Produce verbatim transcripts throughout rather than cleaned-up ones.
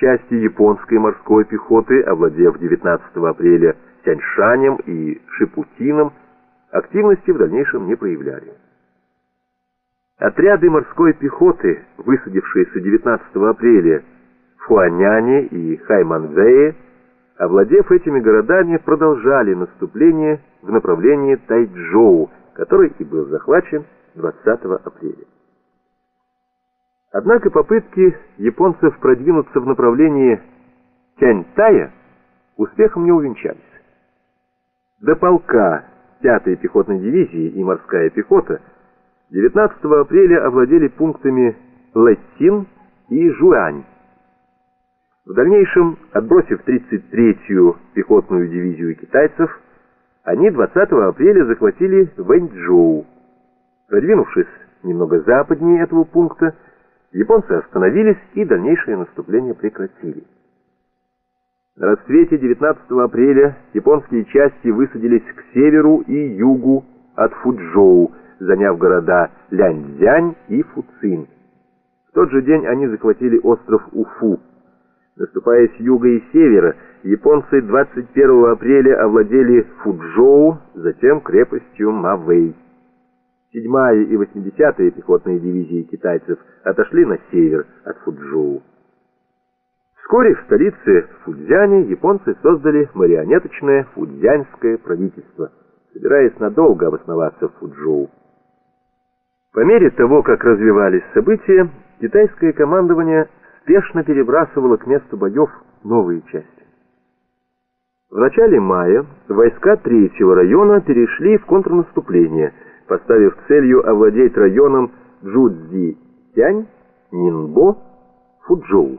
Части японской морской пехоты, овладев девятнадцатого апреля Тяньшанем и Шипутином, активности в дальнейшем не проявляли. Отряды морской пехоты, высадившиеся девятнадцатого апреля в Хуаняне и Хайманвее, овладев этими городами, продолжали наступление в направлении Тайчжоу, который и был захвачен двадцатого апреля. Однако попытки японцев продвинуться в направлении Тяньтая успехом не увенчались. До полка пятой пехотной дивизии и морская пехота девятнадцатого апреля овладели пунктами Лэцин и Жуань. В дальнейшем, отбросив тридцать третью пехотную дивизию китайцев, они двадцатого апреля захватили Вэньчжоу. Продвинувшись немного западнее этого пункта, японцы остановились и дальнейшее наступление прекратили. На рассвете девятнадцатого апреля японские части высадились к северу и югу от Фучжоу, заняв города Ляньцзянь и Фуцин. В тот же день они захватили остров Уфу. Наступая с юга и севера, японцы двадцать первого апреля овладели Фучжоу, затем крепостью Мавэй. седьмая и восьмидесятая пехотные дивизии китайцев отошли на север от Фучжоу. Вскоре в столице Фуцзяне японцы создали марионеточное фуцзянское правительство, собираясь надолго обосноваться в Фучжоу. По мере того, как развивались события, китайское командование спешно перебрасывало к месту боев новые части. В начале мая войска третьего района перешли в контрнаступление, поставив целью овладеть районом Чжуцзи-Тянь, Нинбо, Фучжоу.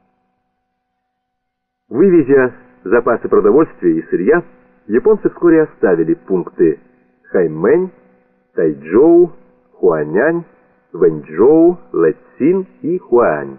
Вывезя запасы продовольствия и сырья, японцы вскоре оставили пункты Хаймэнь, Тайчжоу, Хуанянь, Вэньчжоу, Лэцин и Хуань.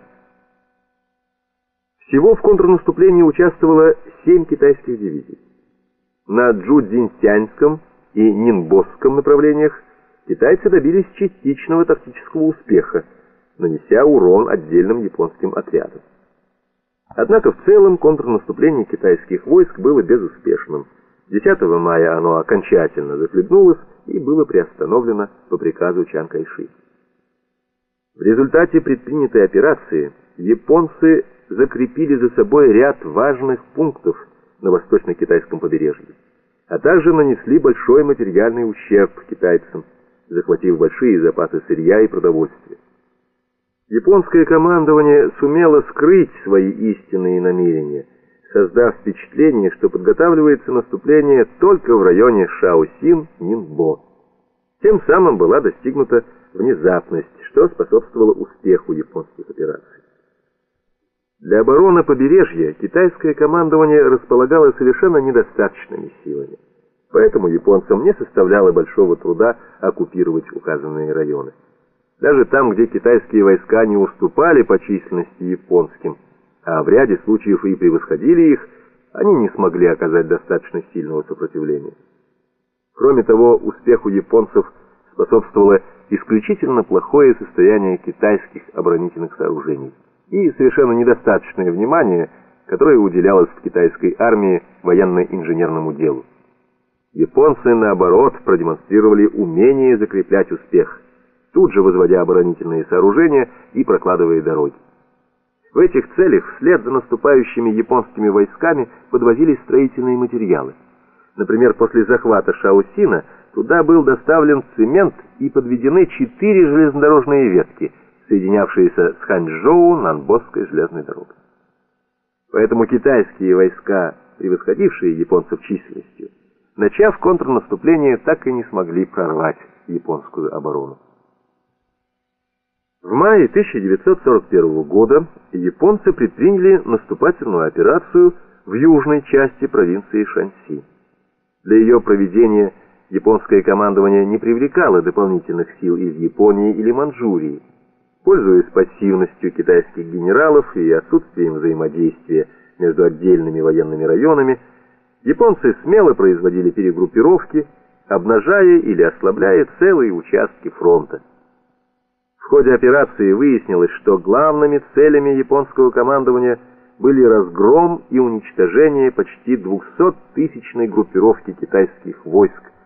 Всего в контрнаступлении участвовало семь китайских дивизий. На Чжуцзиньтяньском и Нинбосском направлениях китайцы добились частичного тактического успеха, нанеся урон отдельным японским отрядам. Однако в целом контрнаступление китайских войск было безуспешным. десятого мая оно окончательно захлебнулось и было приостановлено по приказу Чан Кайши. В результате предпринятой операции японцы закрепили за собой ряд важных пунктов на восточно-китайском побережье, а также нанесли большой материальный ущерб китайцам, захватив большие запасы сырья и продовольствия. Японское командование сумело скрыть свои истинные намерения, создав впечатление, что подготавливается наступление только в районе Шаосин-Нинбо. Тем самым была достигнута внезапность, что способствовало успеху японских операций. Для обороны побережья китайское командование располагало совершенно недостаточными силами, поэтому японцам не составляло большого труда оккупировать указанные районы. Даже там, где китайские войска не уступали по численности японским, а в ряде случаев и превосходили их, они не смогли оказать достаточно сильного сопротивления. Кроме того, успеху японцев способствовало исключительно плохое состояние китайских оборонительных сооружений и совершенно недостаточное внимание, которое уделялось в китайской армии военно-инженерному делу. Японцы, наоборот, продемонстрировали умение закреплять успех, тут же возводя оборонительные сооружения и прокладывая дороги. В этих целях вслед за наступающими японскими войсками подвозились строительные материалы. Например, после захвата Шаосина туда был доставлен цемент и подведены четыре железнодорожные ветки, соединявшиеся с Ханчжоу Нанбосской железной дорогой. Поэтому китайские войска, превосходившие японцев численностью, начав контрнаступление, так и не смогли прорвать японскую оборону. В мае тысяча девятьсот сорок первого года японцы предприняли наступательную операцию в южной части провинции Шаньси. Для ее проведения японское командование не привлекало дополнительных сил из Японии или Манчжурии. Пользуясь пассивностью китайских генералов и отсутствием взаимодействия между отдельными военными районами, японцы смело производили перегруппировки, обнажая или ослабляя целые участки фронта. В ходе операции выяснилось, что главными целями японского командования были разгром и уничтожение почти двухсоттысячной группировки китайских войск,